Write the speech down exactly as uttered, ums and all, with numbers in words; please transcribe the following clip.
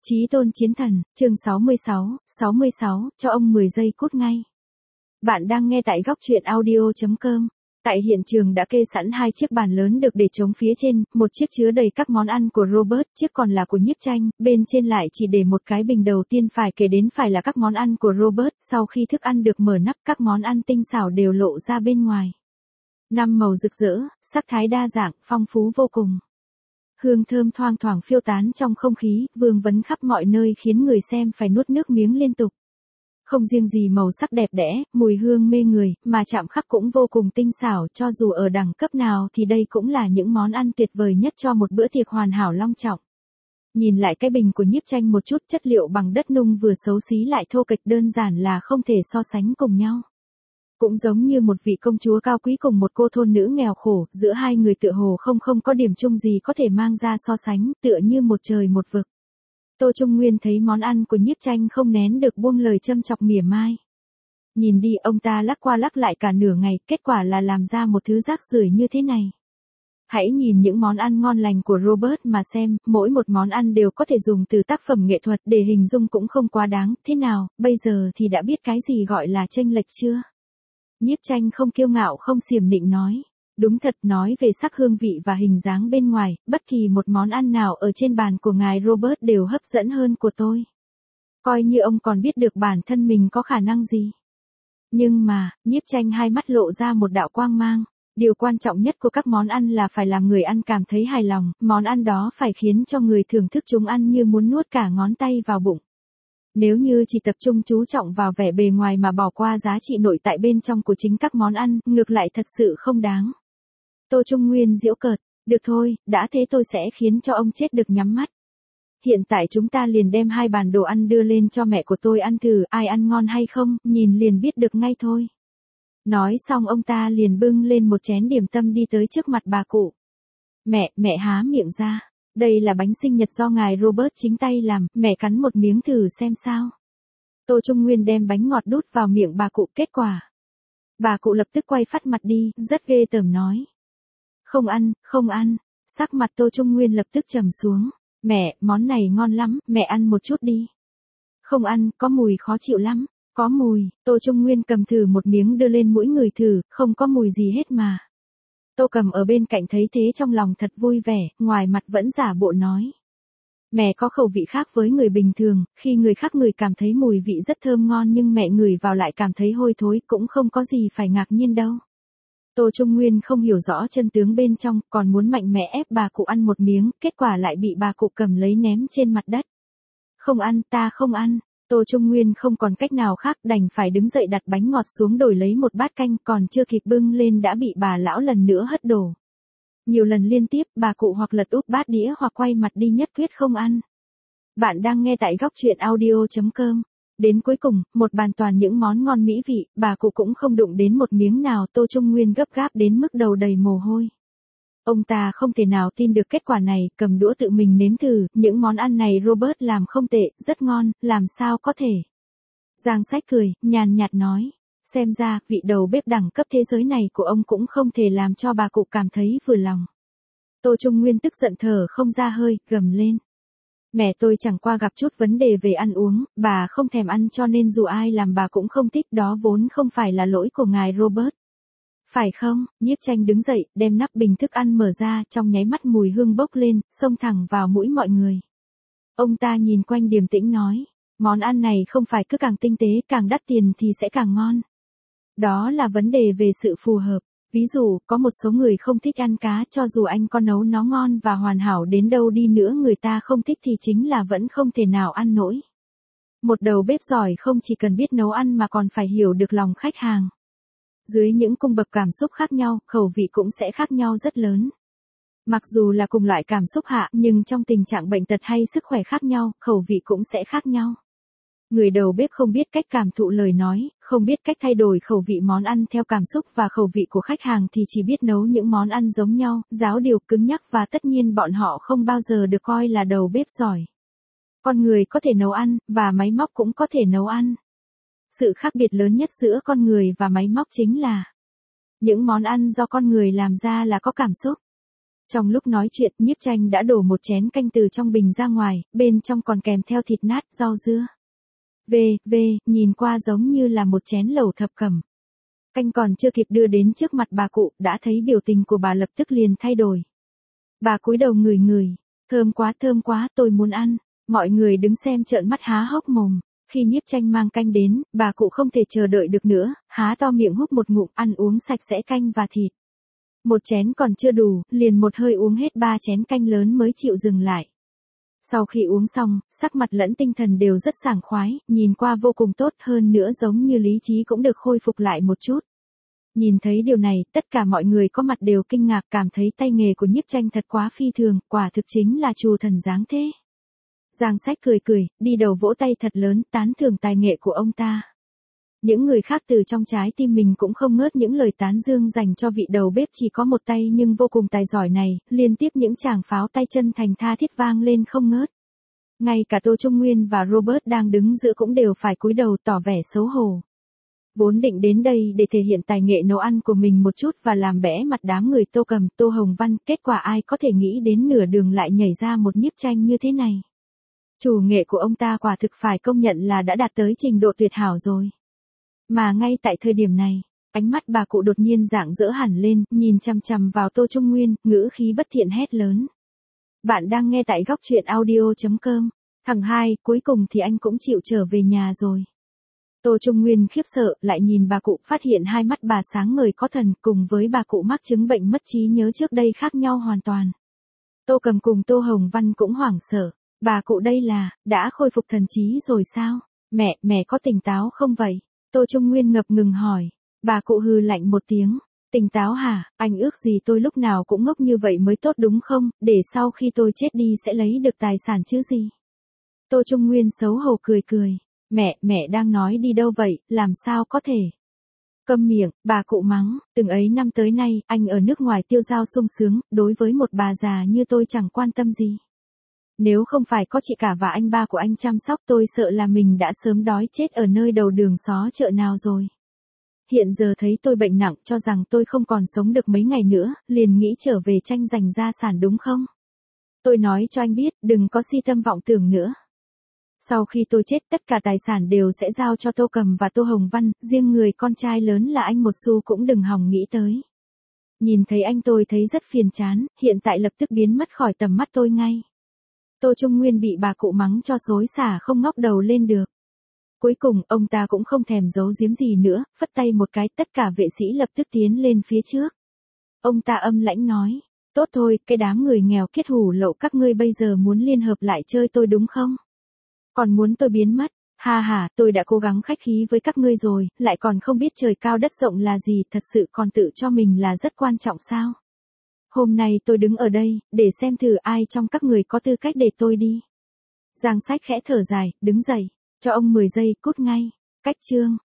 Chí tôn chiến thần, chương sáu mươi sáu, sáu mươi sáu, cho ông mười giây cút ngay. Bạn đang nghe tại góc truyện audio chấm com. Tại hiện trường đã kê sẵn hai chiếc bàn lớn được để trống phía trên, một chiếc chứa đầy các món ăn của Robert, chiếc còn là của Nhiếp Tranh, bên trên lại chỉ để một cái bình. Đầu tiên phải kể đến phải là các món ăn của Robert, sau khi thức ăn được mở nắp các món ăn tinh xảo đều lộ ra bên ngoài. Năm màu rực rỡ, sắc thái đa dạng, phong phú vô cùng. Hương thơm thoang thoảng phiêu tán trong không khí, vương vấn khắp mọi nơi khiến người xem phải nuốt nước miếng liên tục. Không riêng gì màu sắc đẹp đẽ, mùi hương mê người, mà chạm khắc cũng vô cùng tinh xảo, cho dù ở đẳng cấp nào thì đây cũng là những món ăn tuyệt vời nhất cho một bữa tiệc hoàn hảo long trọng. Nhìn lại cái bình của Nhiếp Tranh một chút, chất liệu bằng đất nung vừa xấu xí lại thô kệch, đơn giản là không thể so sánh cùng nhau. Cũng giống như một vị công chúa cao quý cùng một cô thôn nữ nghèo khổ, giữa hai người tựa hồ không không có điểm chung gì có thể mang ra so sánh, tựa như một trời một vực. Tô Trung Nguyên thấy món ăn của Nhiếp Tranh không nén được buông lời châm chọc mỉa mai. Nhìn đi, ông ta lắc qua lắc lại cả nửa ngày, kết quả là làm ra một thứ rác rưởi như thế này. Hãy nhìn những món ăn ngon lành của Robert mà xem, mỗi một món ăn đều có thể dùng từ tác phẩm nghệ thuật để hình dung cũng không quá đáng, thế nào, bây giờ thì đã biết cái gì gọi là chênh lệch chưa? Nhiếp Tranh không kiêu ngạo không xiểm nịnh nói. Đúng thật, nói về sắc hương vị và hình dáng bên ngoài, bất kỳ một món ăn nào ở trên bàn của ngài Robert đều hấp dẫn hơn của tôi. Coi như ông còn biết được bản thân mình có khả năng gì. Nhưng mà, Nhiếp Tranh hai mắt lộ ra một đạo quang mang. Điều quan trọng nhất của các món ăn là phải làm người ăn cảm thấy hài lòng, món ăn đó phải khiến cho người thưởng thức chúng ăn như muốn nuốt cả ngón tay vào bụng. Nếu như chỉ tập trung chú trọng vào vẻ bề ngoài mà bỏ qua giá trị nội tại bên trong của chính các món ăn, ngược lại thật sự không đáng. Tô Trung Nguyên giễu cợt, được thôi, đã thế tôi sẽ khiến cho ông chết được nhắm mắt. Hiện tại chúng ta liền đem hai bàn đồ ăn đưa lên cho mẹ của tôi ăn thử, ai ăn ngon hay không, nhìn liền biết được ngay thôi. Nói xong ông ta liền bưng lên một chén điểm tâm đi tới trước mặt bà cụ. Mẹ, mẹ há miệng ra. Đây là bánh sinh nhật do ngài Robert chính tay làm, mẹ cắn một miếng thử xem sao. Tô Trung Nguyên đem bánh ngọt đút vào miệng bà cụ, kết quả. Bà cụ lập tức quay phắt mặt đi, rất ghê tởm nói. Không ăn, không ăn. Sắc mặt Tô Trung Nguyên lập tức trầm xuống. Mẹ, món này ngon lắm, mẹ ăn một chút đi. Không ăn, có mùi khó chịu lắm. Có mùi, Tô Trung Nguyên cầm thử một miếng đưa lên mũi người thử, không có mùi gì hết mà. Tô Cầm ở bên cạnh thấy thế trong lòng thật vui vẻ, ngoài mặt vẫn giả bộ nói. Mẹ có khẩu vị khác với người bình thường, khi người khác ngửi cảm thấy mùi vị rất thơm ngon nhưng mẹ ngửi vào lại cảm thấy hôi thối, cũng không có gì phải ngạc nhiên đâu. Tô Trung Nguyên không hiểu rõ chân tướng bên trong, còn muốn mạnh mẽ ép bà cụ ăn một miếng, kết quả lại bị bà cụ cầm lấy ném trên mặt đất. Không ăn, ta không ăn. Tô Trung Nguyên không còn cách nào khác, đành phải đứng dậy đặt bánh ngọt xuống đổi lấy một bát canh, còn chưa kịp bưng lên đã bị bà lão lần nữa hất đổ. Nhiều lần liên tiếp, bà cụ hoặc lật úp bát đĩa hoặc quay mặt đi, nhất quyết không ăn. Bạn đang nghe tại góc truyện audio chấm com. Đến cuối cùng, một bàn toàn những món ngon mỹ vị, bà cụ cũng không đụng đến một miếng nào. Tô Trung Nguyên gấp gáp đến mức đầu đầy mồ hôi. Ông ta không thể nào tin được kết quả này, cầm đũa tự mình nếm thử, những món ăn này Robert làm không tệ, rất ngon, làm sao có thể. Giang Sách cười, nhàn nhạt nói, xem ra, vị đầu bếp đẳng cấp thế giới này của ông cũng không thể làm cho bà cụ cảm thấy vừa lòng. Tô Trung Nguyên tức giận thở không ra hơi, gầm lên. Mẹ tôi chẳng qua gặp chút vấn đề về ăn uống, bà không thèm ăn cho nên dù ai làm bà cũng không thích, đó vốn không phải là lỗi của ngài Robert. Phải không? Nhiếp Tranh đứng dậy, đem nắp bình thức ăn mở ra, trong nháy mắt mùi hương bốc lên, xông thẳng vào mũi mọi người. Ông ta nhìn quanh điềm tĩnh nói, món ăn này không phải cứ càng tinh tế, càng đắt tiền thì sẽ càng ngon. Đó là vấn đề về sự phù hợp. Ví dụ, có một số người không thích ăn cá, cho dù anh có nấu nó ngon và hoàn hảo đến đâu đi nữa người ta không thích thì chính là vẫn không thể nào ăn nổi. Một đầu bếp giỏi không chỉ cần biết nấu ăn mà còn phải hiểu được lòng khách hàng. Dưới những cung bậc cảm xúc khác nhau, khẩu vị cũng sẽ khác nhau rất lớn. Mặc dù là cùng loại cảm xúc hạ, nhưng trong tình trạng bệnh tật hay sức khỏe khác nhau, khẩu vị cũng sẽ khác nhau. Người đầu bếp không biết cách cảm thụ lời nói, không biết cách thay đổi khẩu vị món ăn theo cảm xúc và khẩu vị của khách hàng thì chỉ biết nấu những món ăn giống nhau, giáo điều cứng nhắc và tất nhiên bọn họ không bao giờ được coi là đầu bếp giỏi. Con người có thể nấu ăn, và máy móc cũng có thể nấu ăn. Sự khác biệt lớn nhất giữa con người và máy móc chính là những món ăn do con người làm ra là có cảm xúc. Trong lúc nói chuyện, Nhiếp Tranh đã đổ một chén canh từ trong bình ra ngoài, bên trong còn kèm theo thịt nát, rau dưa. Về, về, nhìn qua giống như là một chén lẩu thập cẩm. Canh còn chưa kịp đưa đến trước mặt bà cụ, đã thấy biểu tình của bà lập tức liền thay đổi. Bà cúi đầu ngửi ngửi, thơm quá thơm quá, tôi muốn ăn. Mọi người đứng xem trợn mắt há hốc mồm. Khi Nhiếp Tranh mang canh đến, bà cụ không thể chờ đợi được nữa, há to miệng húp một ngụm, ăn uống sạch sẽ canh và thịt. Một chén còn chưa đủ, liền một hơi uống hết ba chén canh lớn mới chịu dừng lại. Sau khi uống xong, sắc mặt lẫn tinh thần đều rất sảng khoái, nhìn qua vô cùng tốt, hơn nữa giống như lý trí cũng được khôi phục lại một chút. Nhìn thấy điều này, tất cả mọi người có mặt đều kinh ngạc, cảm thấy tay nghề của Nhiếp Tranh thật quá phi thường, quả thực chính là trù thần dáng thế. Giang Sách cười cười, đi đầu vỗ tay thật lớn, tán thưởng tài nghệ của ông ta. Những người khác từ trong trái tim mình cũng không ngớt những lời tán dương dành cho vị đầu bếp chỉ có một tay nhưng vô cùng tài giỏi này, liên tiếp những tràng pháo tay chân thành tha thiết vang lên không ngớt. Ngay cả Tô Trung Nguyên và Robert đang đứng giữa cũng đều phải cúi đầu tỏ vẻ xấu hổ. Vốn định đến đây để thể hiện tài nghệ nấu ăn của mình một chút và làm bẽ mặt đám người Tô Cầm, Tô Hồng Văn, kết quả ai có thể nghĩ đến nửa đường lại nhảy ra một Nhiếp Tranh như thế này. Chủ nghệ của ông ta quả thực phải công nhận là đã đạt tới trình độ tuyệt hảo rồi. Mà ngay tại thời điểm này, ánh mắt bà cụ đột nhiên rạng rỡ hẳn lên, nhìn chằm chằm vào Tô Trung Nguyên, ngữ khí bất thiện hét lớn. Bạn đang nghe tại góc truyện audio chấm com. Thằng hai, cuối cùng thì anh cũng chịu trở về nhà rồi. Tô Trung Nguyên khiếp sợ, lại nhìn bà cụ, phát hiện hai mắt bà sáng ngời có thần, cùng với bà cụ mắc chứng bệnh mất trí nhớ trước đây khác nhau hoàn toàn. Tô Cầm cùng Tô Hồng Văn cũng hoảng sợ. Bà cụ đây là, đã khôi phục thần trí rồi sao? Mẹ, mẹ có tỉnh táo không vậy? Tô Trung Nguyên ngập ngừng hỏi. Bà cụ hừ lạnh một tiếng. Tỉnh táo hả? Anh ước gì tôi lúc nào cũng ngốc như vậy mới tốt đúng không? Để sau khi tôi chết đi sẽ lấy được tài sản chứ gì? Tô Trung Nguyên xấu hổ cười cười. Mẹ, mẹ đang nói đi đâu vậy? Làm sao có thể? Câm miệng, bà cụ mắng. Từng ấy năm tới nay, anh ở nước ngoài tiêu dao sung sướng, đối với một bà già như tôi chẳng quan tâm gì. Nếu không phải có chị cả và anh ba của anh chăm sóc tôi sợ là mình đã sớm đói chết ở nơi đầu đường xó chợ nào rồi. Hiện giờ thấy tôi bệnh nặng cho rằng tôi không còn sống được mấy ngày nữa, liền nghĩ trở về tranh giành gia sản đúng không? Tôi nói cho anh biết, đừng có si tâm vọng tưởng nữa. Sau khi tôi chết tất cả tài sản đều sẽ giao cho Tô Cầm và Tô Hồng Văn, riêng người con trai lớn là anh một xu cũng đừng hòng nghĩ tới. Nhìn thấy anh tôi thấy rất phiền chán, hiện tại lập tức biến mất khỏi tầm mắt tôi ngay. Tô Trung Nguyên bị bà cụ mắng cho xối xả không ngóc đầu lên được. Cuối cùng, ông ta cũng không thèm giấu giếm gì nữa, phất tay một cái, tất cả vệ sĩ lập tức tiến lên phía trước. Ông ta âm lãnh nói, tốt thôi, cái đám người nghèo kiết hủ lậu các ngươi bây giờ muốn liên hợp lại chơi tôi đúng không? Còn muốn tôi biến mất? Ha ha, tôi đã cố gắng khách khí với các ngươi rồi, lại còn không biết trời cao đất rộng là gì, thật sự còn tự cho mình là rất quan trọng sao? Hôm nay tôi đứng ở đây, để xem thử ai trong các người có tư cách để tôi đi. Giang Sách khẽ thở dài, đứng dậy, cho ông mười giây, cút ngay. Cách chương.